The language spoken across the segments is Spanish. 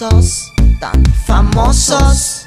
famosos, tan famosos.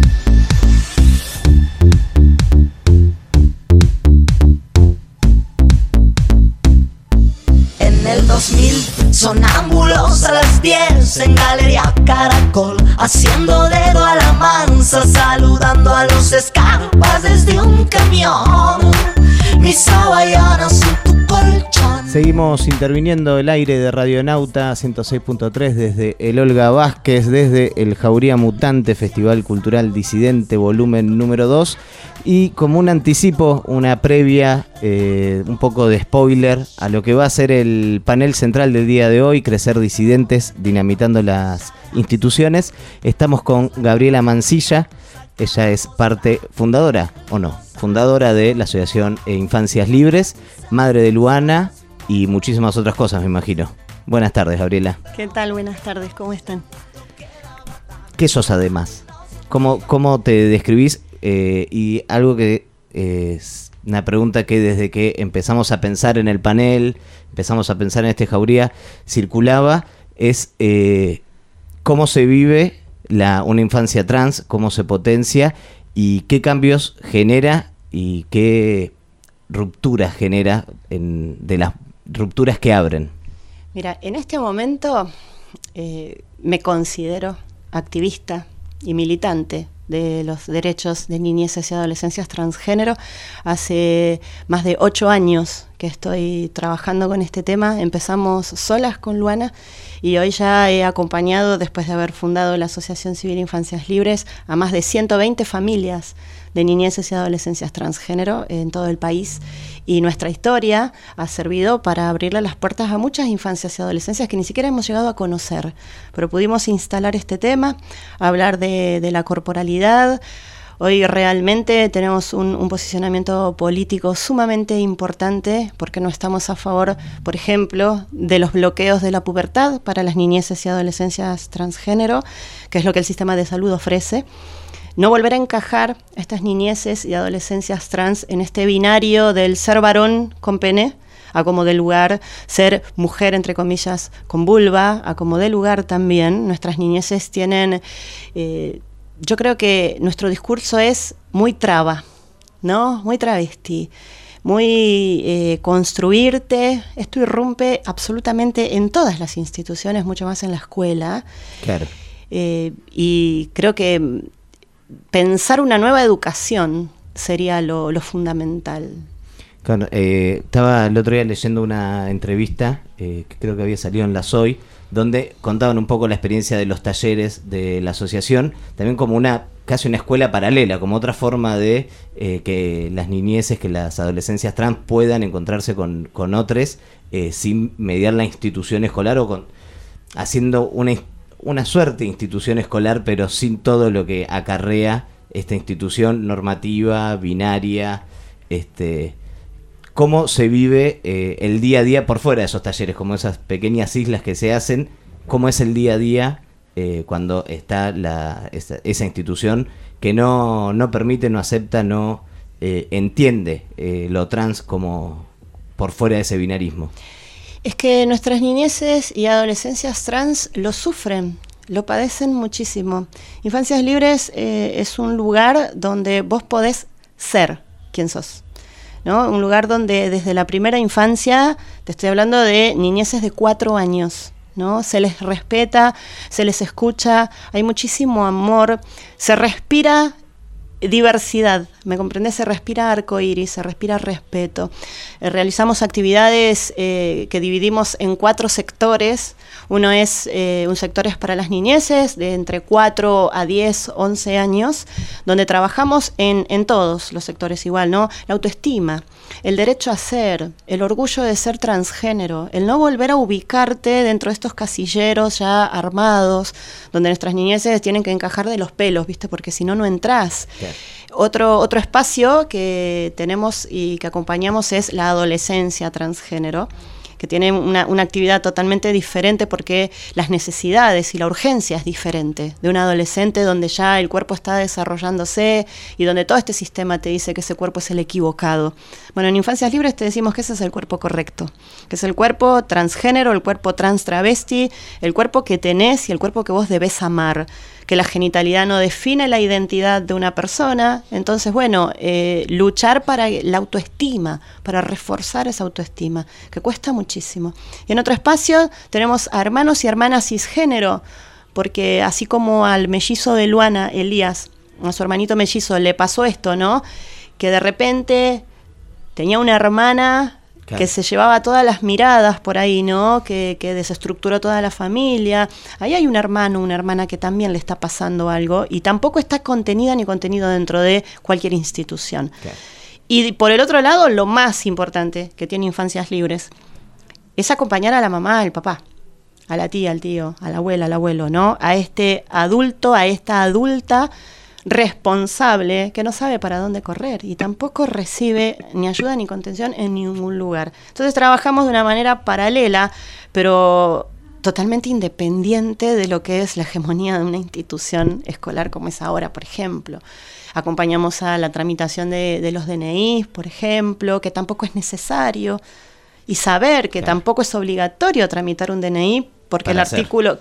En el 2000, sonámbulos a las 10 en Galería Caracol, haciendo dedo a la mansa, saludando a los escarpas desde un camión. Mis hawaianas y tu colchón. Seguimos interviniendo el aire de Radionauta 106.3 desde el Olga Vázquez, desde el Jauría Mutante, Festival Cultural Disidente, volumen número 2. Y como un anticipo, una previa, un poco de spoiler a lo que va a ser el panel central del día de hoy, Crecer Disidentes, dinamitando las instituciones. Estamos con Gabriela Mancilla. Ella es parte fundadora, ¿o no? Fundadora de la Asociación Infancias Libres, madre de Luana y muchísimas otras cosas, me imagino. Buenas tardes, Gabriela. ¿Qué tal? Buenas tardes, ¿cómo están? ¿Qué sos además? ¿Cómo te describís? Y algo que es una pregunta que desde que empezamos a pensar en el panel, empezamos a pensar en este Jauría, circulaba, es cómo se vive una infancia trans, cómo se potencia y qué cambios genera y qué rupturas genera de las rupturas que abren. Mira, en este momento me considero activista y militante de los derechos de niñeces y adolescencias transgénero. Hace más de 8 años que estoy trabajando con este tema. Empezamos solas con Luana y hoy ya he acompañado, después de haber fundado la Asociación Civil Infancias Libres, a más de 120 familias de niñeces y adolescencias transgénero en todo el país, y nuestra historia ha servido para abrirle las puertas a muchas infancias y adolescencias que ni siquiera hemos llegado a conocer, pero pudimos instalar este tema, hablar de la corporalidad. Hoy realmente tenemos un posicionamiento político sumamente importante porque no estamos a favor, por ejemplo, de los bloqueos de la pubertad para las niñeces y adolescencias transgénero, que es lo que el sistema de salud ofrece. No volver a encajar a estas niñeces y adolescencias trans en este binario del ser varón con pene, a como dé lugar, ser mujer, entre comillas, con vulva, a como dé lugar también. Nuestras niñeces tienen... yo creo que nuestro discurso es muy traba, ¿no? Muy travesti, muy construirte. Esto irrumpe absolutamente en todas las instituciones, mucho más en la escuela. Claro. Y creo que pensar una nueva educación sería lo fundamental. Claro, estaba el otro día leyendo una entrevista que creo que había salido en La Soy, donde contaban un poco la experiencia de los talleres de la asociación, también como casi una escuela paralela, como otra forma de que las niñeces, que las adolescencias trans puedan encontrarse con otros sin mediar la institución escolar o haciendo una suerte de institución escolar, pero sin todo lo que acarrea esta institución normativa, binaria. ¿Cómo se vive el día a día por fuera de esos talleres, como esas pequeñas islas que se hacen? ¿Cómo es el día a día cuando está esa institución que no permite, no acepta, no entiende lo trans como por fuera de ese binarismo? Es que nuestras niñeces y adolescencias trans lo sufren, lo padecen muchísimo. Infancias Libres es un lugar donde vos podés ser quien sos, ¿no? Un lugar donde desde la primera infancia, te estoy hablando de niñeces de 4 años, ¿no? Se les respeta, se les escucha, hay muchísimo amor, se respira diversidad, ¿me comprendés? Se respira arcoíris, se respira respeto. Realizamos actividades que dividimos en 4 sectores. Uno es, un sector es para las niñeces de entre 4 a 10, 11 años, donde trabajamos en todos los sectores igual, ¿no? La autoestima, el derecho a ser, el orgullo de ser transgénero, el no volver a ubicarte dentro de estos casilleros ya armados, donde nuestras niñeces tienen que encajar de los pelos, ¿viste? Porque si no, no entrás. Claro. Otro espacio que tenemos y que acompañamos es la adolescencia transgénero, que tiene una actividad totalmente diferente porque las necesidades y la urgencia es diferente de un adolescente donde ya el cuerpo está desarrollándose y donde todo este sistema te dice que ese cuerpo es el equivocado. Bueno, en Infancias Libres te decimos que ese es el cuerpo correcto, que es el cuerpo transgénero, el cuerpo trans travesti, el cuerpo que tenés y el cuerpo que vos debés amar, que la genitalidad no define la identidad de una persona. Entonces, bueno, luchar para la autoestima, para reforzar esa autoestima, que cuesta muchísimo. Y en otro espacio tenemos a hermanos y hermanas cisgénero, porque así como al mellizo de Luana, Elías, a su hermanito mellizo, le pasó esto, ¿no? Que de repente tenía una hermana que se llevaba todas las miradas por ahí, ¿no? Que desestructuró toda la familia. Ahí hay un hermano, una hermana que también le está pasando algo y tampoco está contenida ni contenido dentro de cualquier institución. Okay. Y por el otro lado, lo más importante que tiene Infancias Libres es acompañar a la mamá, al papá, a la tía, al tío, a la abuela, al abuelo, ¿no? A este adulto, a esta adulta responsable que no sabe para dónde correr y tampoco recibe ni ayuda ni contención en ningún lugar. Entonces trabajamos de una manera paralela, pero totalmente independiente de lo que es la hegemonía de una institución escolar como es ahora, por ejemplo. Acompañamos a la tramitación de los DNI, por ejemplo, que tampoco es necesario, y saber que tampoco es obligatorio tramitar un DNI, porque el artículo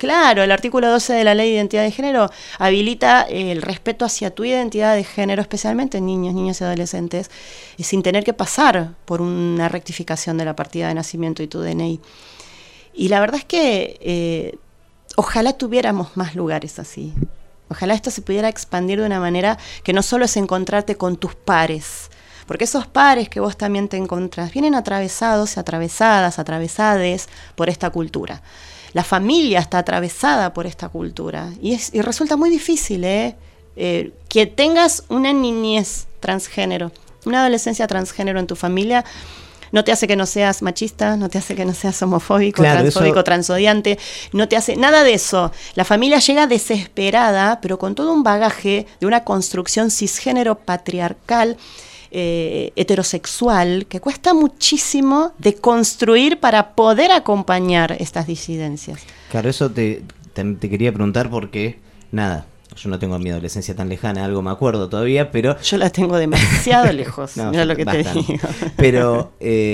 12 de la Ley de Identidad de Género habilita el respeto hacia tu identidad de género, especialmente en niños, niñas y adolescentes, sin tener que pasar por una rectificación de la partida de nacimiento y tu DNI. Y la verdad es que ojalá tuviéramos más lugares así. Ojalá esto se pudiera expandir de una manera que no solo es encontrarte con tus pares, porque esos pares que vos también te encontrás vienen atravesados y atravesades por esta cultura. La familia está atravesada por esta cultura y resulta muy difícil que tengas una niñez transgénero, una adolescencia transgénero en tu familia. No te hace que no seas machista, no te hace que no seas homofóbico, transfóbico, transodiante, no te hace nada de eso. La familia llega desesperada, pero con todo un bagaje de una construcción cisgénero patriarcal, heterosexual, que cuesta muchísimo de construir para poder acompañar estas disidencias. Claro, eso te quería preguntar porque, nada, yo no tengo mi adolescencia tan lejana, algo me acuerdo todavía, pero... Yo la tengo demasiado lejos, no, mira lo que bastante. te digo. Pero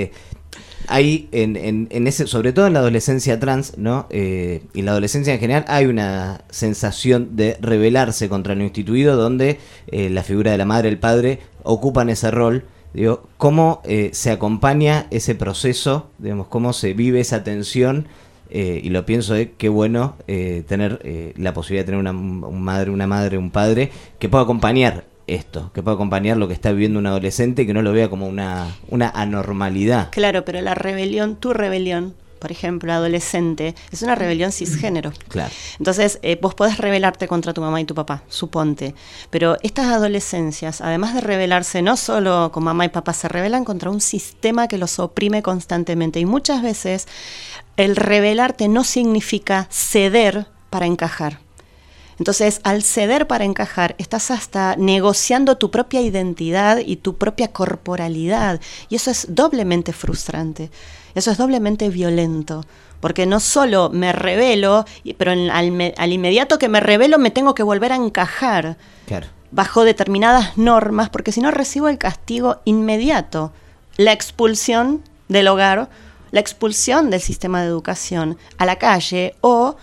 hay, en ese, sobre todo en la adolescencia trans, ¿no? Y la adolescencia en general, hay una sensación de rebelarse contra lo instituido, donde la figura de la madre, el padre, ocupan ese rol. Digo, ¿cómo se acompaña ese proceso? Digamos, ¿cómo se vive esa tensión? Y lo pienso qué bueno tener la posibilidad de tener una madre, un padre que pueda acompañar esto, que pueda acompañar lo que está viviendo un adolescente y que no lo vea como una anormalidad. Claro, pero la rebelión, tu rebelión, por ejemplo, adolescente, es una rebelión cisgénero. Claro. Entonces, vos podés rebelarte contra tu mamá y tu papá, suponte. Pero estas adolescencias, además de rebelarse no solo con mamá y papá, se rebelan contra un sistema que los oprime constantemente. Y muchas veces el rebelarte no significa ceder para encajar. Entonces, al ceder para encajar, estás hasta negociando tu propia identidad y tu propia corporalidad. Y eso es doblemente frustrante. Eso es doblemente violento. Porque no solo me rebelo, pero al inmediato que me rebelo me tengo que volver a encajar. Claro. Bajo determinadas normas, porque si no recibo el castigo inmediato. La expulsión del hogar, la expulsión del sistema de educación a la calle o...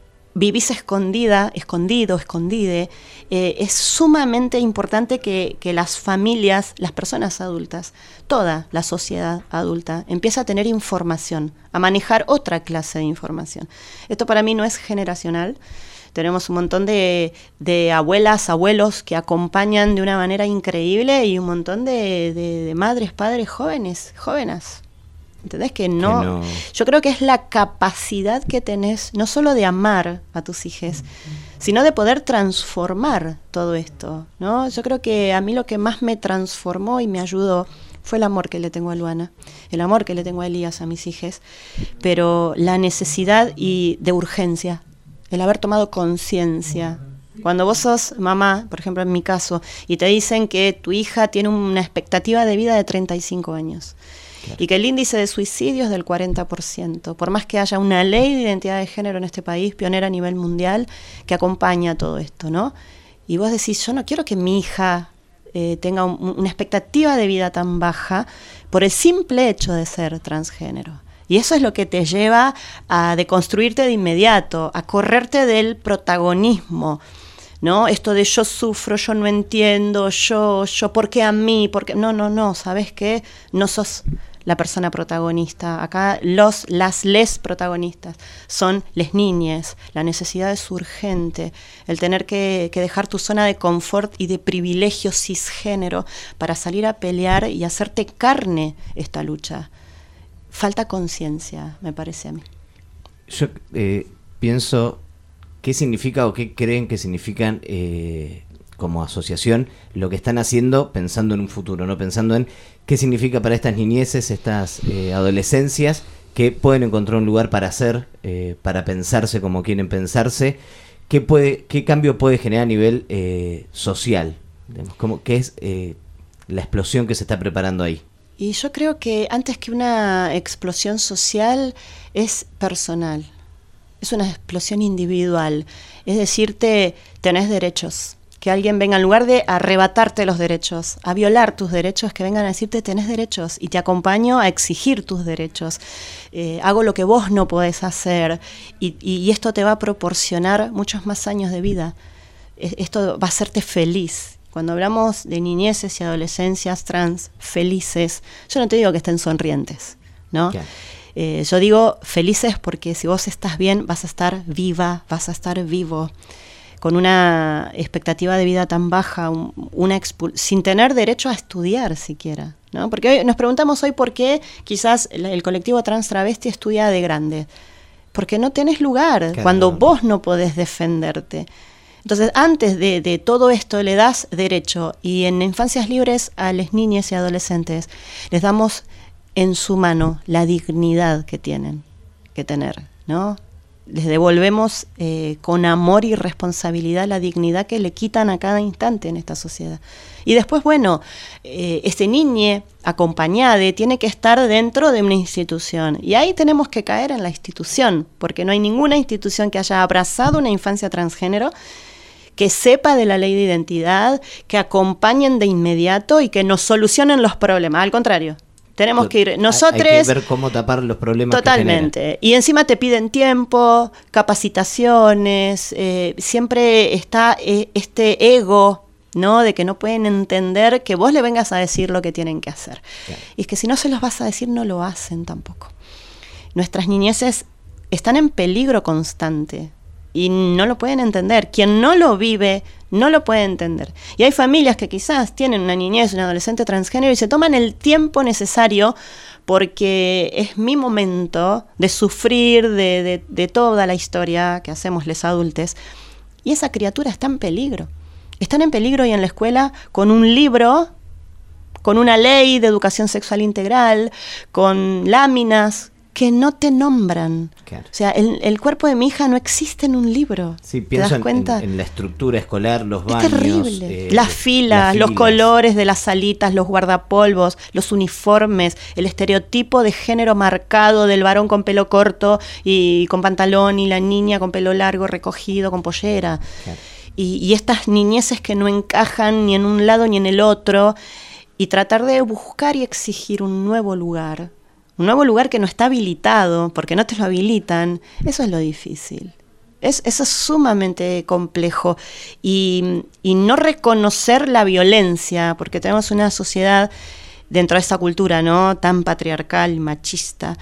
vivís escondida, escondido, escondide. Es sumamente importante que las familias, las personas adultas, toda la sociedad adulta, empiece a tener información, a manejar otra clase de información. Esto para mí no es generacional. Tenemos un montón de abuelas, abuelos que acompañan de una manera increíble y un montón de madres, padres jóvenes. ¿Entendés? Que no. Yo creo que es la capacidad que tenés, no solo de amar a tus hijos, sino de poder transformar todo esto, ¿no? Yo creo que a mí lo que más me transformó y me ayudó fue el amor que le tengo a Luana, el amor que le tengo a Elías, a mis hijos, pero la necesidad y de urgencia, el haber tomado conciencia. Cuando vos sos mamá, por ejemplo en mi caso, y te dicen que tu hija tiene una expectativa de vida de 35 años, y que el índice de suicidio es del 40%, por más que haya una ley de identidad de género en este país, pionera a nivel mundial, que acompaña todo esto, ¿no? Y vos decís, yo no quiero que mi hija tenga una expectativa de vida tan baja por el simple hecho de ser transgénero. Y eso es lo que te lleva a deconstruirte de inmediato, a correrte del protagonismo, ¿no? Esto de yo sufro, yo no entiendo, yo, ¿por qué a mí? ¿Por qué? No, ¿sabes qué? No sos la persona protagonista. Acá les protagonistas son les niñes. La necesidad es urgente. El tener que dejar tu zona de confort y de privilegio cisgénero para salir a pelear y hacerte carne esta lucha. Falta conciencia, me parece a mí. Yo pienso, ¿qué significa o qué creen que significan como asociación lo que están haciendo pensando en un futuro, no pensando en qué significa para estas niñeces, estas adolescencias que pueden encontrar un lugar para hacer, para pensarse como quieren pensarse? ¿Qué cambio puede generar a nivel social? ¿Qué es la explosión que se está preparando ahí? Y yo creo que antes que una explosión social es personal, es una explosión individual, es decirte, tenés derechos, que alguien venga en lugar de arrebatarte los derechos, a violar tus derechos, que vengan a decirte tenés derechos y te acompaño a exigir tus derechos, hago lo que vos no podés hacer y esto te va a proporcionar muchos más años de vida, esto va a hacerte feliz. Cuando hablamos de niñeces y adolescencias trans felices, yo no te digo que estén sonrientes, ¿no? Yo digo felices porque si vos estás bien, vas a estar viva, vas a estar vivo, con una expectativa de vida tan baja, sin tener derecho a estudiar siquiera, ¿no? Porque hoy, nos preguntamos hoy por qué quizás el colectivo trans travesti estudia de grande. Porque no tenés lugar, cuando vos no podés defenderte. Entonces, antes de todo esto, le das derecho, y en Infancias Libres a las niñas y adolescentes les damos en su mano la dignidad que tienen que tener, ¿no? Les devolvemos con amor y responsabilidad la dignidad que le quitan a cada instante en esta sociedad. Y después, bueno, este niño acompañado tiene que estar dentro de una institución. Y ahí tenemos que caer en la institución, porque no hay ninguna institución que haya abrazado una infancia transgénero, que sepa de la ley de identidad, que acompañen de inmediato y que nos solucionen los problemas. Al contrario, tenemos que ir nosotros. Hay que ver cómo tapar los problemas. Totalmente. Y encima te piden tiempo, capacitaciones, siempre está este ego, ¿no? De que no pueden entender que vos le vengas a decir lo que tienen que hacer. Claro. Y es que si no se los vas a decir, no lo hacen tampoco. Nuestras niñeces están en peligro constante. Y no lo pueden entender. Quien no lo vive, no lo puede entender. Y hay familias que quizás tienen una niñez, un adolescente transgénero y se toman el tiempo necesario porque es mi momento de sufrir de toda la historia que hacemos los adultos. Y esa criatura está en peligro. Están en peligro y en la escuela con un libro, con una ley de educación sexual integral, con láminas que no te nombran. Claro. O sea, el cuerpo de mi hija no existe en un libro. Sí, pienso en la estructura escolar, los baños. Es terrible. Las filas, los colores de las salitas, los guardapolvos, los uniformes, el estereotipo de género marcado del varón con pelo corto y con pantalón y la niña con pelo largo, recogido, con pollera. Claro. Y estas niñeces que no encajan ni en un lado ni en el otro, y tratar de buscar y exigir un nuevo lugar que no está habilitado, porque no te lo habilitan, eso es lo difícil. Eso es sumamente complejo. Y no reconocer la violencia, porque tenemos una sociedad dentro de esta cultura, ¿no?, tan patriarcal y machista,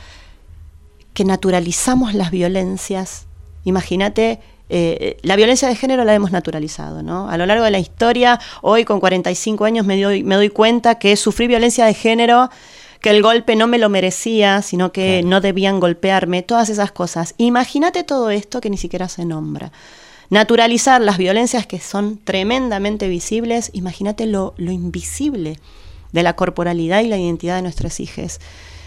que naturalizamos las violencias. Imagínate, la violencia de género la hemos naturalizado, ¿no? A lo largo de la historia, hoy con 45 años me doy cuenta que sufrí violencia de género, que el golpe no me lo merecía, sino que no debían golpearme, todas esas cosas. Imagínate todo esto que ni siquiera se nombra. Naturalizar las violencias que son tremendamente visibles, imagínate lo invisible de la corporalidad y la identidad de nuestras hijas.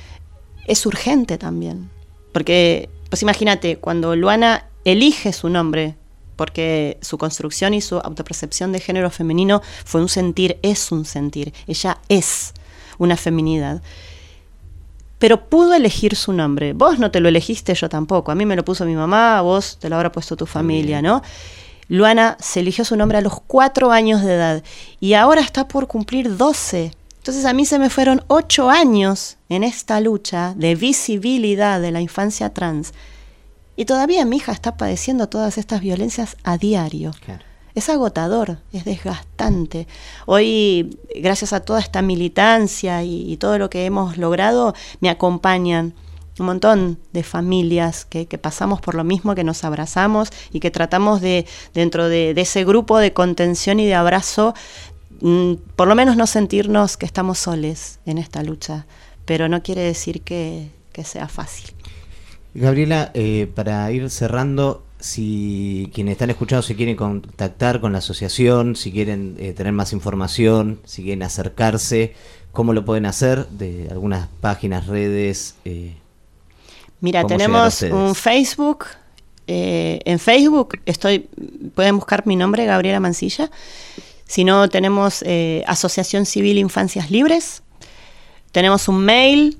Es urgente también, porque, pues imagínate, cuando Luana elige su nombre, porque su construcción y su autopercepción de género femenino fue un sentir, es un sentir, ella es una feminidad. pero pudo elegir su nombre. Vos no te lo elegiste, yo tampoco. A mí me lo puso mi mamá, a vos te lo habrá puesto tu familia, ¿no? Luana se eligió su nombre a los 4 años de edad y ahora está por cumplir 12. Entonces a mí se me fueron 8 años en esta lucha de visibilidad de la infancia trans. Y todavía mi hija está padeciendo todas estas violencias a diario. Claro. Es agotador, es desgastante. Hoy, gracias a toda esta militancia y todo lo que hemos logrado, me acompañan un montón de familias que pasamos por lo mismo, que nos abrazamos y que tratamos de, dentro de ese grupo de contención y de abrazo, por lo menos no sentirnos que estamos soles en esta lucha, pero no quiere decir que sea fácil. Gabriela, para ir cerrando, si quienes están escuchando se quieren contactar con la asociación, si quieren tener más información, si quieren acercarse, ¿cómo lo pueden hacer? De algunas páginas, redes. Mira, tenemos un Facebook. En Facebook pueden buscar mi nombre, Gabriela Mancilla. Si no, tenemos Asociación Civil Infancias Libres. Tenemos un mail,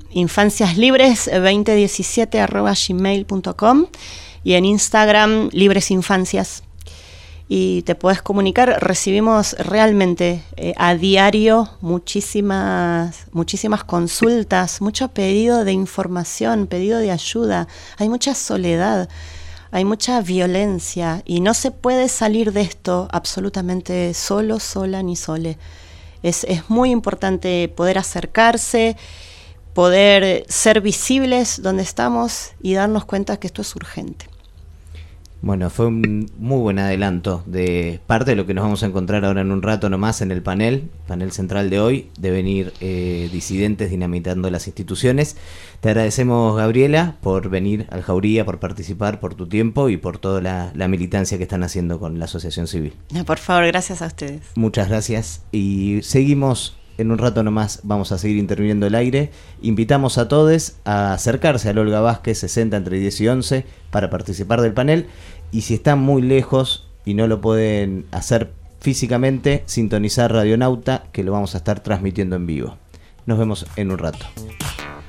infanciaslibres2017@gmail.com, y en Instagram, Libresinfancias. Y te puedes comunicar. Recibimos realmente a diario muchísimas consultas, mucho pedido de información, pedido de ayuda. Hay mucha soledad, hay mucha violencia y no se puede salir de esto absolutamente solo, sola ni sole. Es muy importante poder acercarse, poder ser visibles donde estamos y darnos cuenta que esto es urgente. Bueno, fue un muy buen adelanto de parte de lo que nos vamos a encontrar ahora en un rato nomás en el panel central de hoy, de venir disidentes dinamitando las instituciones. Te agradecemos, Gabriela, por venir al Jauría, por participar, por tu tiempo y por toda la militancia que están haciendo con la Asociación Civil. Por favor, gracias a ustedes. Muchas gracias y seguimos. En un rato nomás vamos a seguir interviniendo el aire. Invitamos a todos a acercarse al Olga Vázquez 60 entre 10 y 11 para participar del panel. Y si están muy lejos y no lo pueden hacer físicamente, sintonizar Radionauta, que lo vamos a estar transmitiendo en vivo. Nos vemos en un rato.